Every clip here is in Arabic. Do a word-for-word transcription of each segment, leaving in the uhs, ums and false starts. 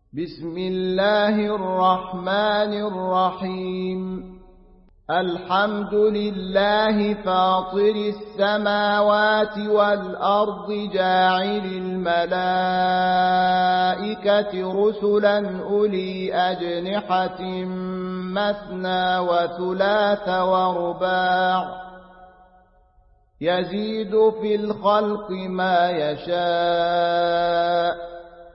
بسم الله الرحمن الرحيم الحمد لله فاطر السماوات والأرض جاعل الملائكة رسلا أولي أجنحة مثنى وثلاث ورباع يزيد في الخلق ما يشاء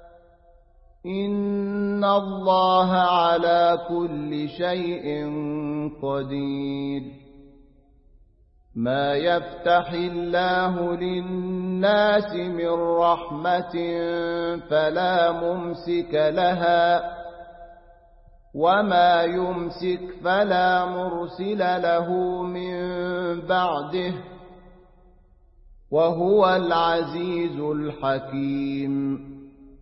إن الله على كل شيء قدير ما يفتح الله للناس من رحمة فلا ممسك لها وما يمسك فلا مرسل له من بعده وهو العزيز الحكيم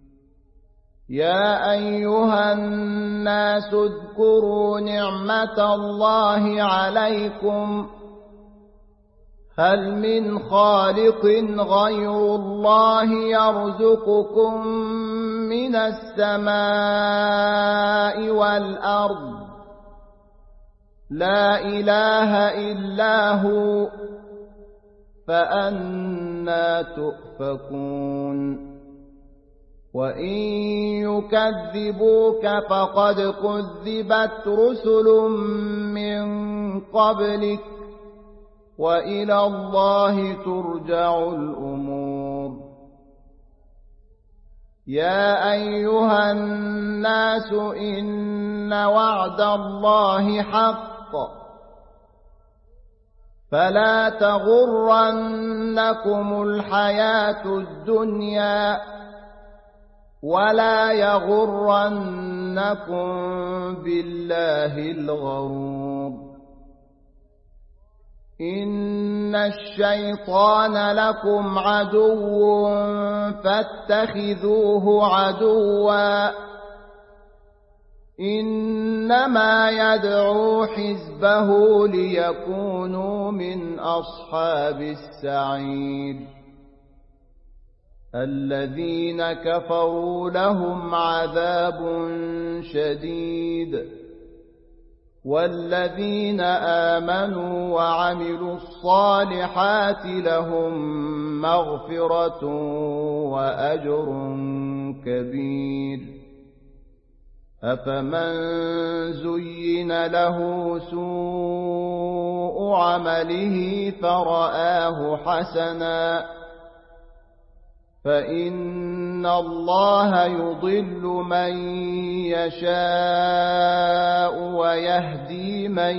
يا أيها الناس اذكروا نعمة الله عليكم هل من خالق غير الله يرزقكم من السماء والأرض لا إله إلا هو فأنى تؤفكون وإن يكذبوك فقد كذبت رسل من قبلك وإلى الله ترجع الأمور يا أيها الناس إن وعد الله حق فلا تغرنكم الحياة الدنيا ولا يغرنكم بالله الغرور إن الشيطان لكم عدو فاتخذوه عدوا إنما يدعو حزبه ليكونوا من أصحاب السعير الذين كفروا لهم عذاب شديد والذين آمنوا وعملوا الصالحات لهم مغفرة وأجر كبير أفمن زين له سوء عمله فرآه حسنا فإن الله يضل من يشاء ويهدي من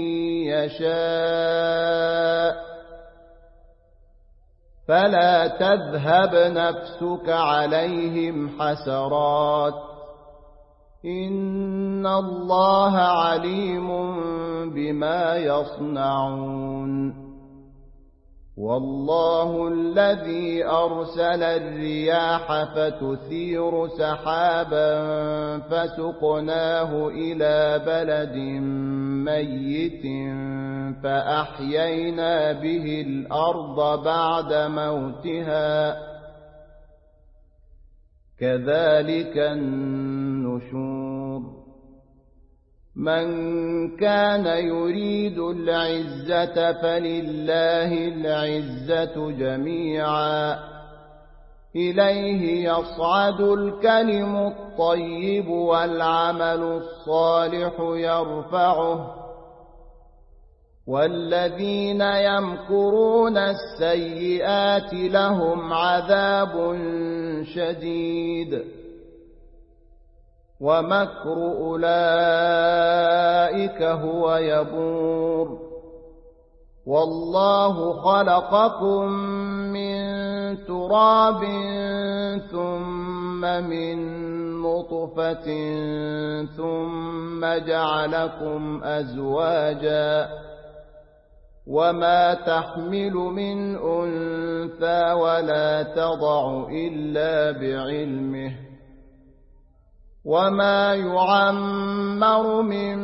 يشاء فلا تذهب نفسك عليهم حسرات إن الله عليم بما يصنعون والله الذي أرسل الرياح فتثير سحابا فسقناه إلى بلد ميت فأحيينا به الأرض بعد موتها كذلك النشور من كان يريد العزة فلله العزة جميعا إليه يصعد الكلم الطيب والعمل الصالح يرفعه والذين يمكرون السيئات لهم عذاب شديد ومكر أولئك هو يبور والله خلقكم من تراب ثم من نطفة ثم جعلكم أزواجا وما تحمل من أنثى ولا تضع إلا بعلمه وما يعمر من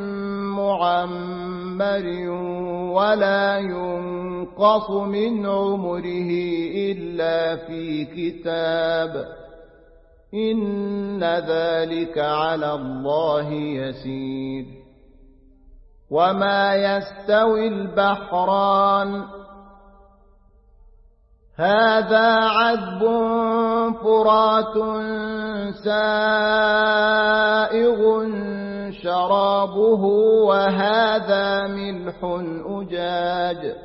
معمر ولا ينقص من عمره إلا في كتاب إن ذلك على الله يسير. وما يستوي البحران هذا عذب فرات سائغ شرابه وهذا ملح أجاج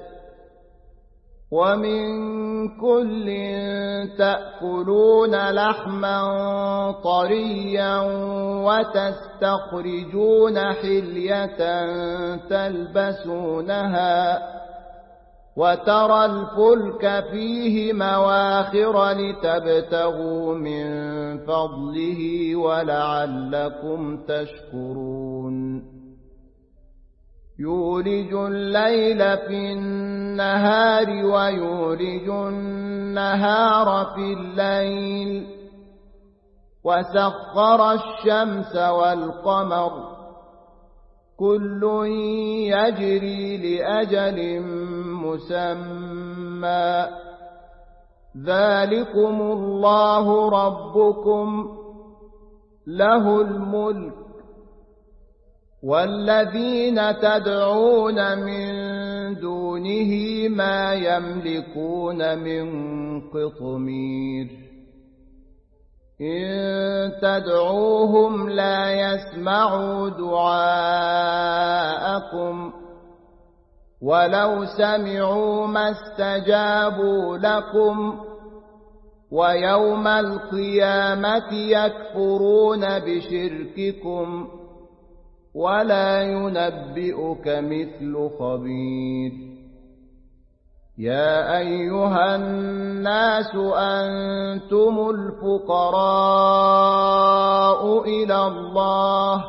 ومن كل تأكلون لحما طريا وتستخرجون حلية تلبسونها وترى الفلك فيه مواخر لتبتغوا من فضله ولعلكم تشكرون. يولج الليل في النهار ويولج النهار في الليل وسخر الشمس والقمر كل يجري لأجل مسمى ذلكم الله ربكم له الملك والذين تدعون من دونه ما يملكون من قطمير إن تدعوهم لا يسمعوا دعاءكم ولو سمعوا ما استجابوا لكم ويوم القيامة يكفرون بشرككم ولا ينبئك مثل خبير. يا أيها الناس أنتم الفقراء إلى الله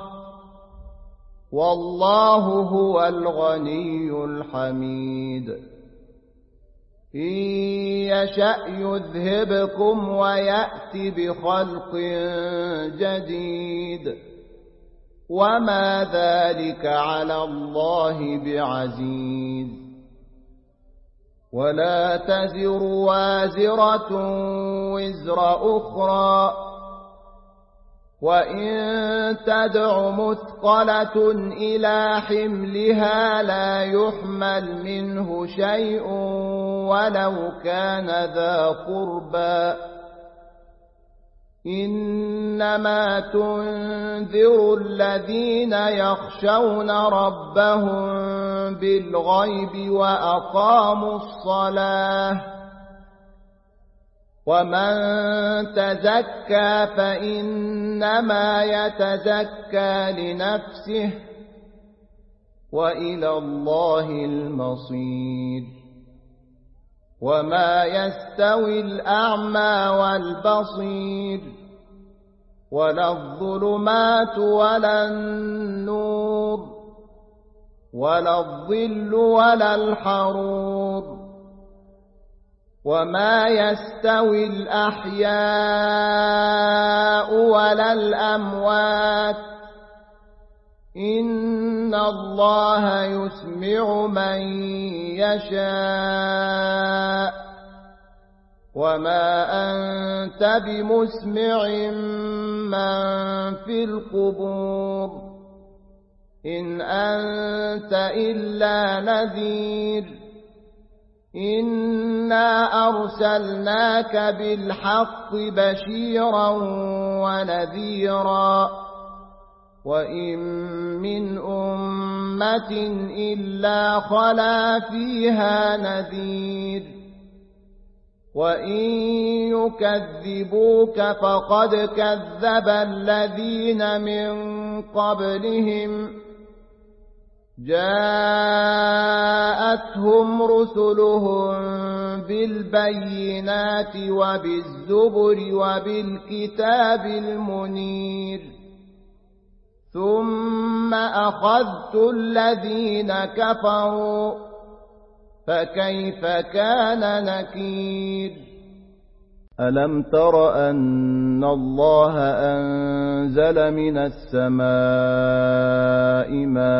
والله هو الغني الحميد. إن يشأ يذهبكم ويأتي بخلق جديد وما ذلك على الله بعزيز. ولا تزر وازرة وزر أخرى وإن تدع مثقلة إلى حملها لا يحمل منه شيء ولو كان ذا قربى إنما تنذر الذين يخشون ربهم بالغيب وأقاموا الصلاة ومن تزكى فإنما يتزكى لنفسه وإلى الله المصير. وما يستوي الأعمى والبصير ولا الظلمات ولا النور ولا الظل ولا الحرور وما يستوي الأحياء ولا الأموات إن الله يسمع من يشاء وما أنت بمسمع من في القبور إن أنت إلا نذير إنا أرسلناك بالحق بشيرا ونذيرا وإن من أمة إلا خلا فيها نذير وإن يكذبوك فقد كذب الذين من قبلهم جاءتهم رسلهم بالبينات وبالزبر وبالكتاب المنير ثم أخذت الذين كفروا فكيف كان نكير. ألم تر أن الله أنزل من السماء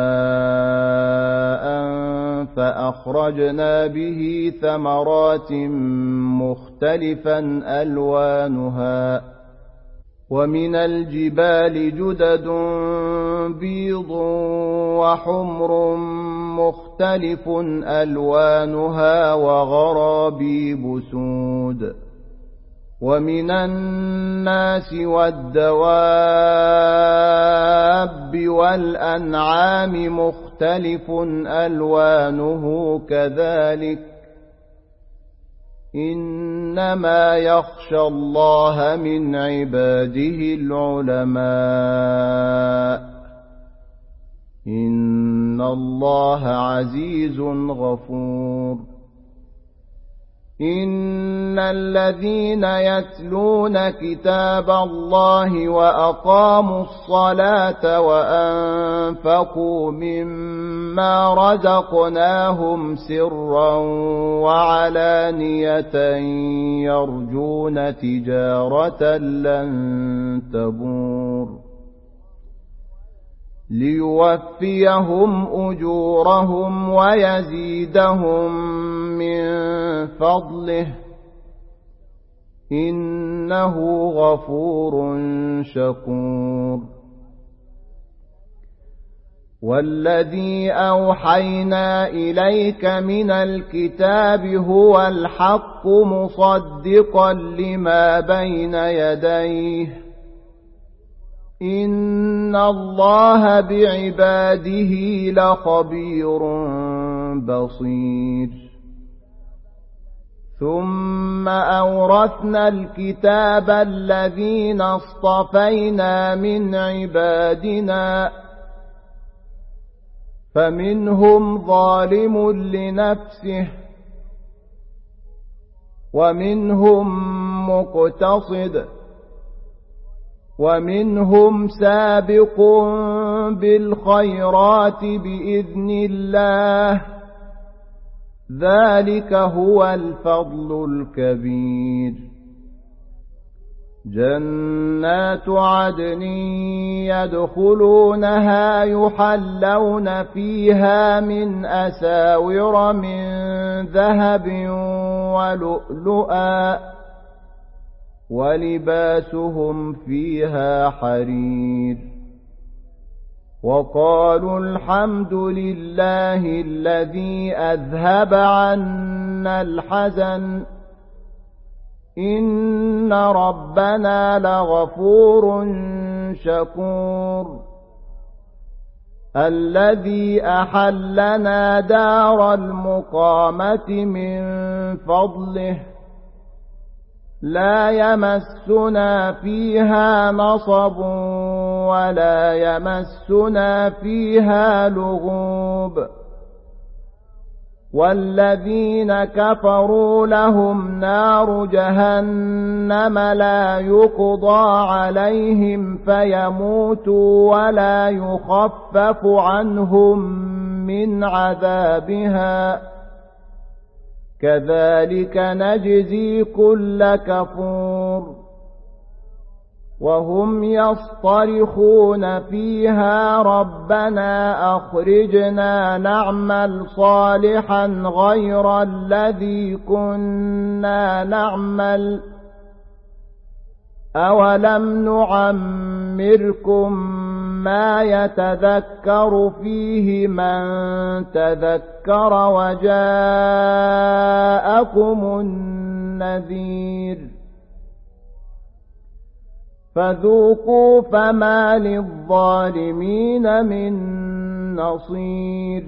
ماء فأخرجنا به ثمرات مختلفا ألوانها ومن الجبال جدد بيض وحمر مختلف ألوانها وغرابيب سود ومن الناس والدواب والأنعام مختلف ألوانه كذلك إنما يخشى الله من عباده العلماء إن الله عزيز غفور إن الذين يتلون كتاب الله وأقاموا الصلاة وأنفقوا مما رزقناهم سرا وعلانية يرجون تجارة لن تبور ليوفيهم أجورهم ويزيدهم من فضله إنه غفور شكور والذي أوحينا إليك من الكتاب هو الحق مصدقا لما بين يديه إن الله بعباده لخبير بصير ثم أورثنا الكتاب الذين اصطفينا من عبادنا فمنهم ظالم لنفسه ومنهم مقتصد ومنهم سابق بالخيرات بإذن الله ذلك هو الفضل الكبير جنات عدن يدخلونها يحلون فيها من أساور من ذهب ولؤلؤا ولباسهم فيها حرير وقالوا الحمد لله الذي أذهب عنا الحزن إن ربنا لغفور شكور الذي أحلنا دار المقامة من فضله لا يمسنا فيها نصب ولا يمسنا فيها لغوب والذين كفروا لهم نار جهنم لا يقضى عليهم فيموتوا ولا يخفف عنهم من عذابها كذلك نجزي كل كفور وهم يصطرخون فيها ربنا أخرجنا نعمل صالحا غير الذي كنا نعمل أولم نعمركم ما يتذكر فيه من تذكر وجاءكم النذير فذوقوا فما للظالمين من نصير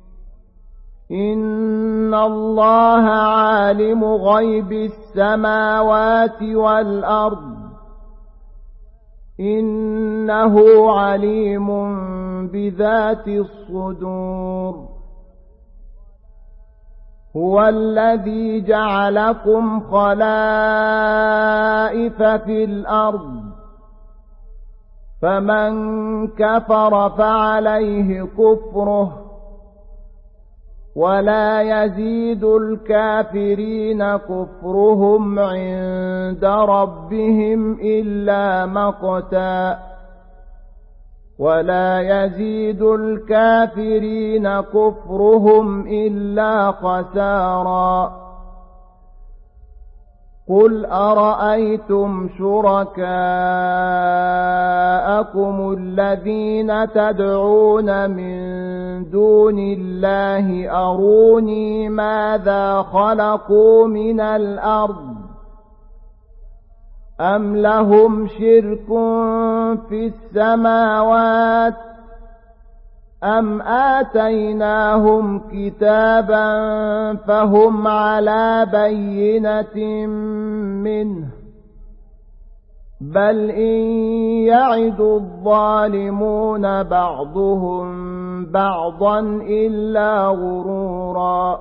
إن الله عالم غيب السماوات والأرض إنه عليم بذات الصدور هو الذي جعلكم خلائف في الأرض فمن كفر فعليه كفره ولا يزيد الكافرين كفرهم عند ربهم إلا مقتا ولا يزيد الكافرين كفرهم إلا خسارا قل أرأيتم شركاءكم الذين تدعون من دون الله أروني ماذا خلقوا من الأرض أم لهم شرك في السماوات أم آتيناهم كتابا فهم على بينة منه بل إن يعد الظالمون بعضهم بعضا إلا غرورا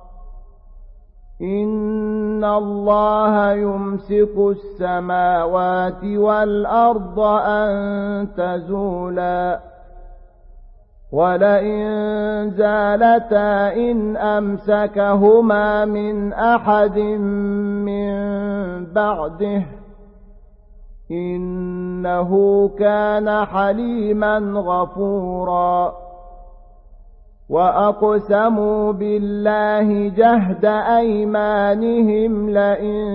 إن الله يمسك السماوات والأرض أن تزولا ولئن زالتا إن أمسكهما من أحد من بعده إنه كان حليما غفورا وأقسموا بالله جهد أيمانهم لئن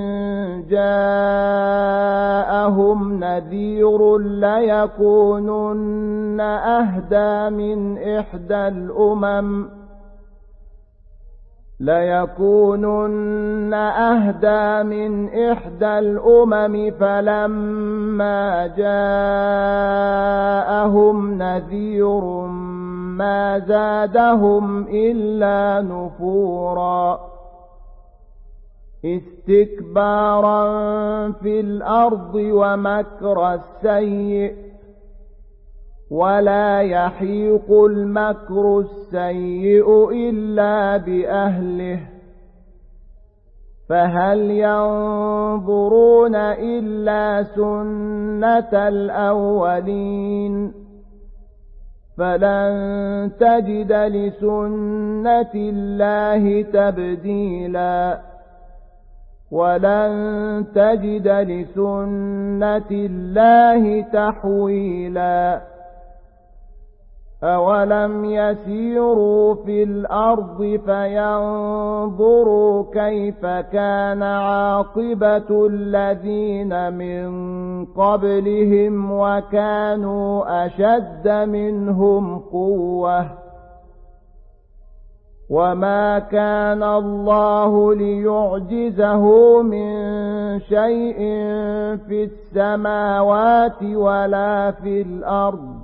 جاءهم نذير ليكونن أهدى من إحدى الأمم ليكونن أهدى من إحدى الأمم فلما جاءهم نذير ما زادهم إلا نفورا استكبارا في الأرض ومكر السيء ولا يحيق المكر السيء إلا بأهله فهل ينظرون إلا سنة الأولين فلن تجد لسنة الله تبديلا ولن تجد لسنة الله تحويلا أولم يسيروا في الأرض فينظروا كيف كان عاقبة الذين من قبلهم وكانوا أشد منهم قوة وما كان الله ليعجزه من شيء في السماوات ولا في الأرض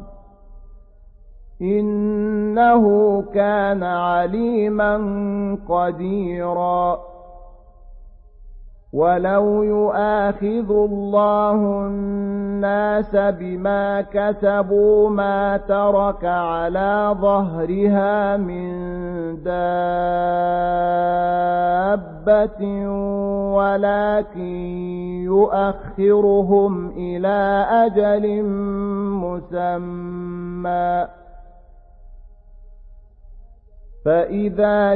إنه كان عليما قديرا ولو يؤاخذ الله الناس بما كسبوا ما ترك على ظهرها من دابة ولكن يؤخرهم إلى أجل مسمى فإذا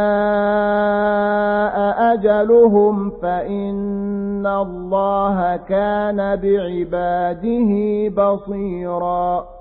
جاء أجلهم فإن الله كان بعباده بصيرا